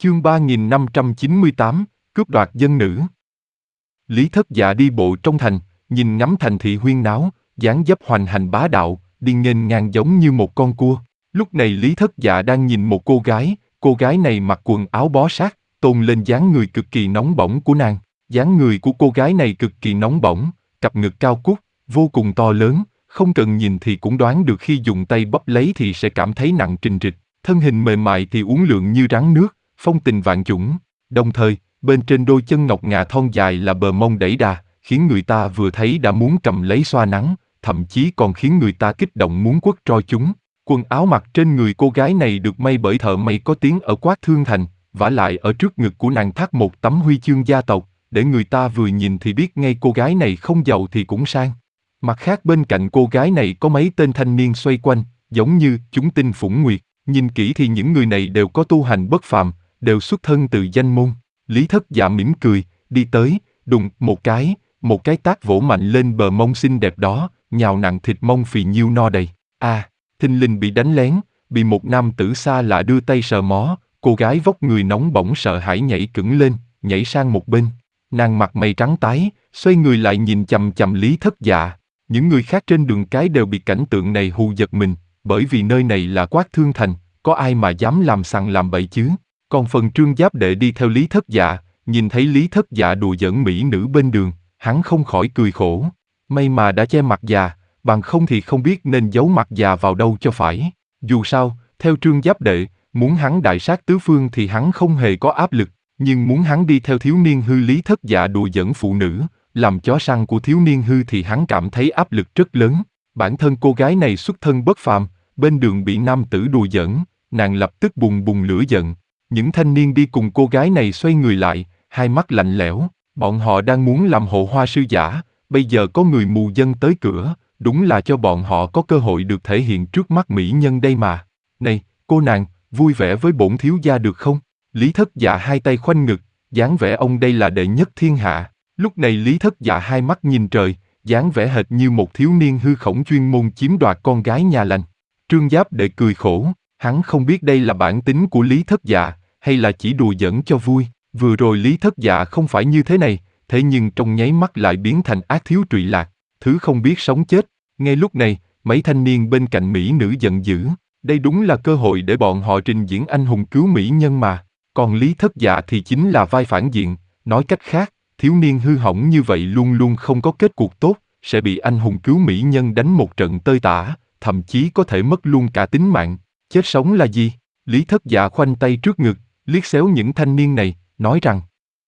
Chương 3598, cướp đoạt dân nữ. Lý Thất Dạ đi bộ trong thành, nhìn ngắm thành thị huyên náo, dáng dấp hoành hành bá đạo, đi nghênh ngang giống như một con cua. Lúc này Lý Thất Dạ đang nhìn một cô gái này mặc quần áo bó sát, tôn lên dáng người cực kỳ nóng bỏng của nàng. Dáng người của cô gái này cực kỳ nóng bỏng, cặp ngực cao cút, vô cùng to lớn, không cần nhìn thì cũng đoán được khi dùng tay bóp lấy thì sẽ cảm thấy nặng trịch trịch. Thân hình mềm mại thì uốn lượn như rắn nước, phong tình vạn chủng. Đồng thời, bên trên đôi chân ngọc ngà thon dài là bờ mông đẩy đà, khiến người ta vừa thấy đã muốn cầm lấy xoa nắng, thậm chí còn khiến người ta kích động muốn quất roi chúng. Quần áo mặc trên người cô gái này được may bởi thợ may có tiếng ở Quát Thương Thành, vả lại ở trước ngực của nàng thắt một tấm huy chương gia tộc, để người ta vừa nhìn thì biết ngay cô gái này không giàu thì cũng sang. Mặt khác bên cạnh cô gái này có mấy tên thanh niên xoay quanh, giống như chúng tinh phủng nguyệt. Nhìn kỹ thì những người này đều có tu hành bất phàm, đều xuất thân từ danh môn. Lý Thất Dạ mỉm cười, đi tới, đùng một cái tát vỗ mạnh lên bờ mông xinh đẹp đó, nhào nặng thịt mông phì nhiêu no đầy. Thình lình bị đánh lén, bị một nam tử xa lạ đưa tay sờ mó, cô gái vóc người nóng bỏng sợ hãi nhảy cẫng lên, nhảy sang một bên. Nàng mặt mày trắng tái, xoay người lại nhìn chằm chằm Lý Thất Dạ. Những người khác trên đường cái đều bị cảnh tượng này hù giật mình, bởi vì nơi này là Quát Thương Thành, có ai mà dám làm sằng làm bậy chứ? Còn phần Trương Giáp Đệ đi theo Lý Thất Dạ, nhìn thấy Lý Thất Dạ đùa giỡn mỹ nữ bên đường, hắn không khỏi cười khổ. May mà đã che mặt già, bằng không thì không biết nên giấu mặt già vào đâu cho phải. Dù sao, theo Trương Giáp Đệ, muốn hắn đại sát tứ phương thì hắn không hề có áp lực, nhưng muốn hắn đi theo thiếu niên hư Lý Thất Dạ đùa giỡn phụ nữ, làm chó săn của thiếu niên hư thì hắn cảm thấy áp lực rất lớn. Bản thân cô gái này xuất thân bất phàm, bên đường bị nam tử đùa giỡn, nàng lập tức bùng bùng lửa giận. Những thanh niên đi cùng cô gái này xoay người lại, hai mắt lạnh lẽo, bọn họ đang muốn làm hộ hoa sư giả, bây giờ có người mù dân tới cửa, đúng là cho bọn họ có cơ hội được thể hiện trước mắt mỹ nhân đây mà. Này, cô nàng, vui vẻ với bổn thiếu gia được không? Lý Thất Dạ hai tay khoanh ngực, dáng vẻ ông đây là đệ nhất thiên hạ. Lúc này Lý Thất Dạ hai mắt nhìn trời, dáng vẻ hệt như một thiếu niên hư khổng chuyên môn chiếm đoạt con gái nhà lành. Trương Giáp Đệ cười khổ, hắn không biết đây là bản tính của Lý Thất Dạ, hay là chỉ đùa giỡn cho vui. Vừa rồi Lý Thất Dạ không phải như thế này, thế nhưng trong nháy mắt lại biến thành ác thiếu trụy lạc, thứ không biết sống chết. Ngay lúc này, mấy thanh niên bên cạnh mỹ nữ giận dữ, đây đúng là cơ hội để bọn họ trình diễn anh hùng cứu mỹ nhân mà. Còn Lý Thất Dạ thì chính là vai phản diện, nói cách khác, thiếu niên hư hỏng như vậy luôn luôn không có kết cuộc tốt, sẽ bị anh hùng cứu mỹ nhân đánh một trận tơi tả, thậm chí có thể mất luôn cả tính mạng. Chết sống là gì? Lý Thất Dạ khoanh tay trước ngực, liếc xéo những thanh niên này, nói rằng: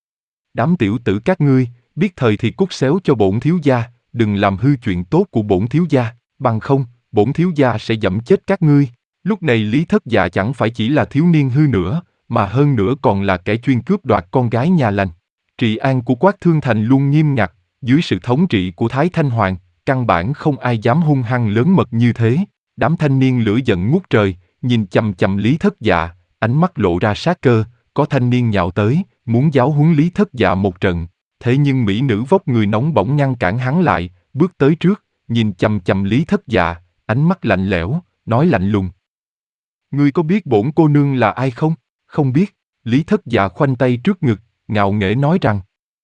đám tiểu tử các ngươi, biết thời thì cút xéo cho bổn thiếu gia, đừng làm hư chuyện tốt của bổn thiếu gia, bằng không, bổn thiếu gia sẽ giẫm chết các ngươi. Lúc này Lý Thất Dạ chẳng phải chỉ là thiếu niên hư nữa, mà hơn nữa còn là kẻ chuyên cướp đoạt con gái nhà lành. Trị an của Quát Thương Thành luôn nghiêm ngặt, dưới sự thống trị của Thái Thanh Hoàng, căn bản không ai dám hung hăng lớn mật như thế. Đám thanh niên lửa giận ngút trời, nhìn chằm chằm Lý Thất Dạ, ánh mắt lộ ra sát cơ. Có thanh niên nhạo tới, muốn giáo huấn Lý Thất Dạ một trận. Thế nhưng mỹ nữ vóc người nóng bỏng ngăn cản hắn lại, bước tới trước, nhìn chằm chằm Lý Thất Dạ, ánh mắt lạnh lẽo, nói lạnh lùng: ngươi có biết bổn cô nương là ai không? Không biết. Lý Thất Dạ khoanh tay trước ngực, ngạo nghễ nói rằng: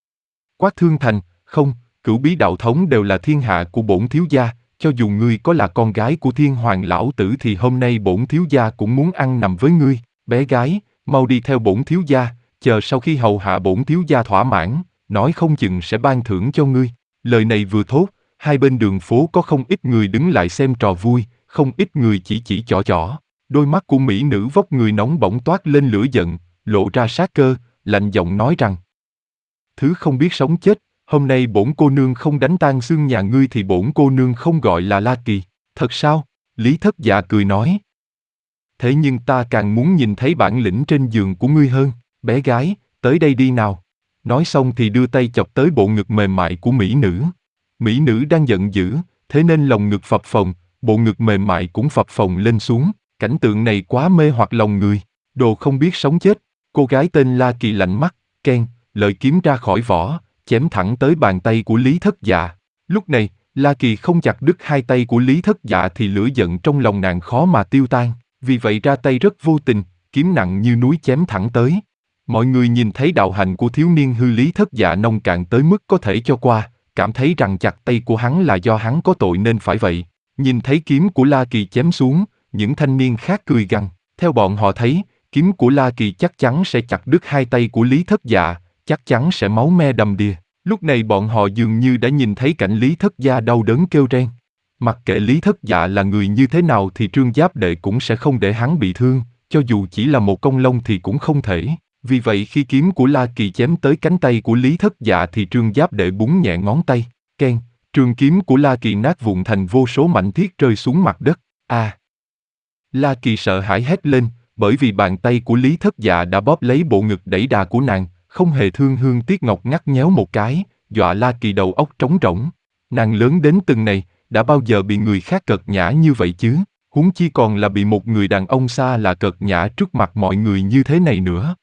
Quát Thương Thành, không, Cửu Bí đạo thống đều là thiên hạ của bổn thiếu gia, cho dù ngươi có là con gái của Thiên Hoàng lão tử thì hôm nay bổn thiếu gia cũng muốn ăn nằm với ngươi. Bé gái, mau đi theo bổn thiếu gia, chờ sau khi hầu hạ bổn thiếu gia thỏa mãn, nói không chừng sẽ ban thưởng cho ngươi. Lời này vừa thốt, hai bên đường phố có không ít người đứng lại xem trò vui, không ít người chỉ trỏ. Đôi mắt của mỹ nữ vóc người nóng bỏng toát lên lửa giận, lộ ra sát cơ, lạnh giọng nói rằng: thứ không biết sống chết, hôm nay bổn cô nương không đánh tan xương nhà ngươi thì bổn cô nương không gọi là La Kỳ. Thật sao? Lý Thất Dạ cười nói: thế nhưng ta càng muốn nhìn thấy bản lĩnh trên giường của ngươi hơn. Bé gái, tới đây đi nào. Nói xong thì đưa tay chọc tới bộ ngực mềm mại của mỹ nữ. Mỹ nữ đang giận dữ, thế nên lòng ngực phập phồng, bộ ngực mềm mại cũng phập phồng lên xuống. Cảnh tượng này quá mê hoặc lòng người. Đồ không biết sống chết. Cô gái tên La Kỳ lạnh mắt, keng, lợi kiếm ra khỏi vỏ, chém thẳng tới bàn tay của Lý Thất Dạ. Lúc này, La Kỳ không chặt đứt hai tay của Lý Thất Dạ thì lửa giận trong lòng nàng khó mà tiêu tan. Vì vậy ra tay rất vô tình, kiếm nặng như núi chém thẳng tới. Mọi người nhìn thấy đạo hạnh của thiếu niên hư Lý Thất Dạ nông cạn tới mức có thể cho qua, cảm thấy rằng chặt tay của hắn là do hắn có tội nên phải vậy. Nhìn thấy kiếm của La Kỳ chém xuống, những thanh niên khác cười gằn. Theo bọn họ thấy, kiếm của La Kỳ chắc chắn sẽ chặt đứt hai tay của Lý Thất Dạ, chắc chắn sẽ máu me đầm đìa. Lúc này bọn họ dường như đã nhìn thấy cảnh Lý Thất Gia đau đớn kêu rên. Mặc kệ Lý Thất Dạ là người như thế nào thì Trương Giáp Đệ cũng sẽ không để hắn bị thương, cho dù chỉ là một cong lông thì cũng không thể. Vì vậy khi kiếm của La Kỳ chém tới cánh tay của Lý Thất Dạ thì Trương Giáp Đệ búng nhẹ ngón tay, keng, trường kiếm của La Kỳ nát vụn thành vô số mảnh thiết rơi xuống mặt đất. La Kỳ sợ hãi hét lên, bởi vì bàn tay của Lý Thất Dạ đã bóp lấy bộ ngực đẩy đà của nàng, không hề thương hương tiếc ngọc ngắt nhéo một cái, dọa La Kỳ đầu óc trống rỗng. Nàng lớn đến từng này, đã bao giờ bị người khác cợt nhã như vậy chứ? Huống chi còn là bị một người đàn ông xa lạ cợt nhã trước mặt mọi người như thế này nữa.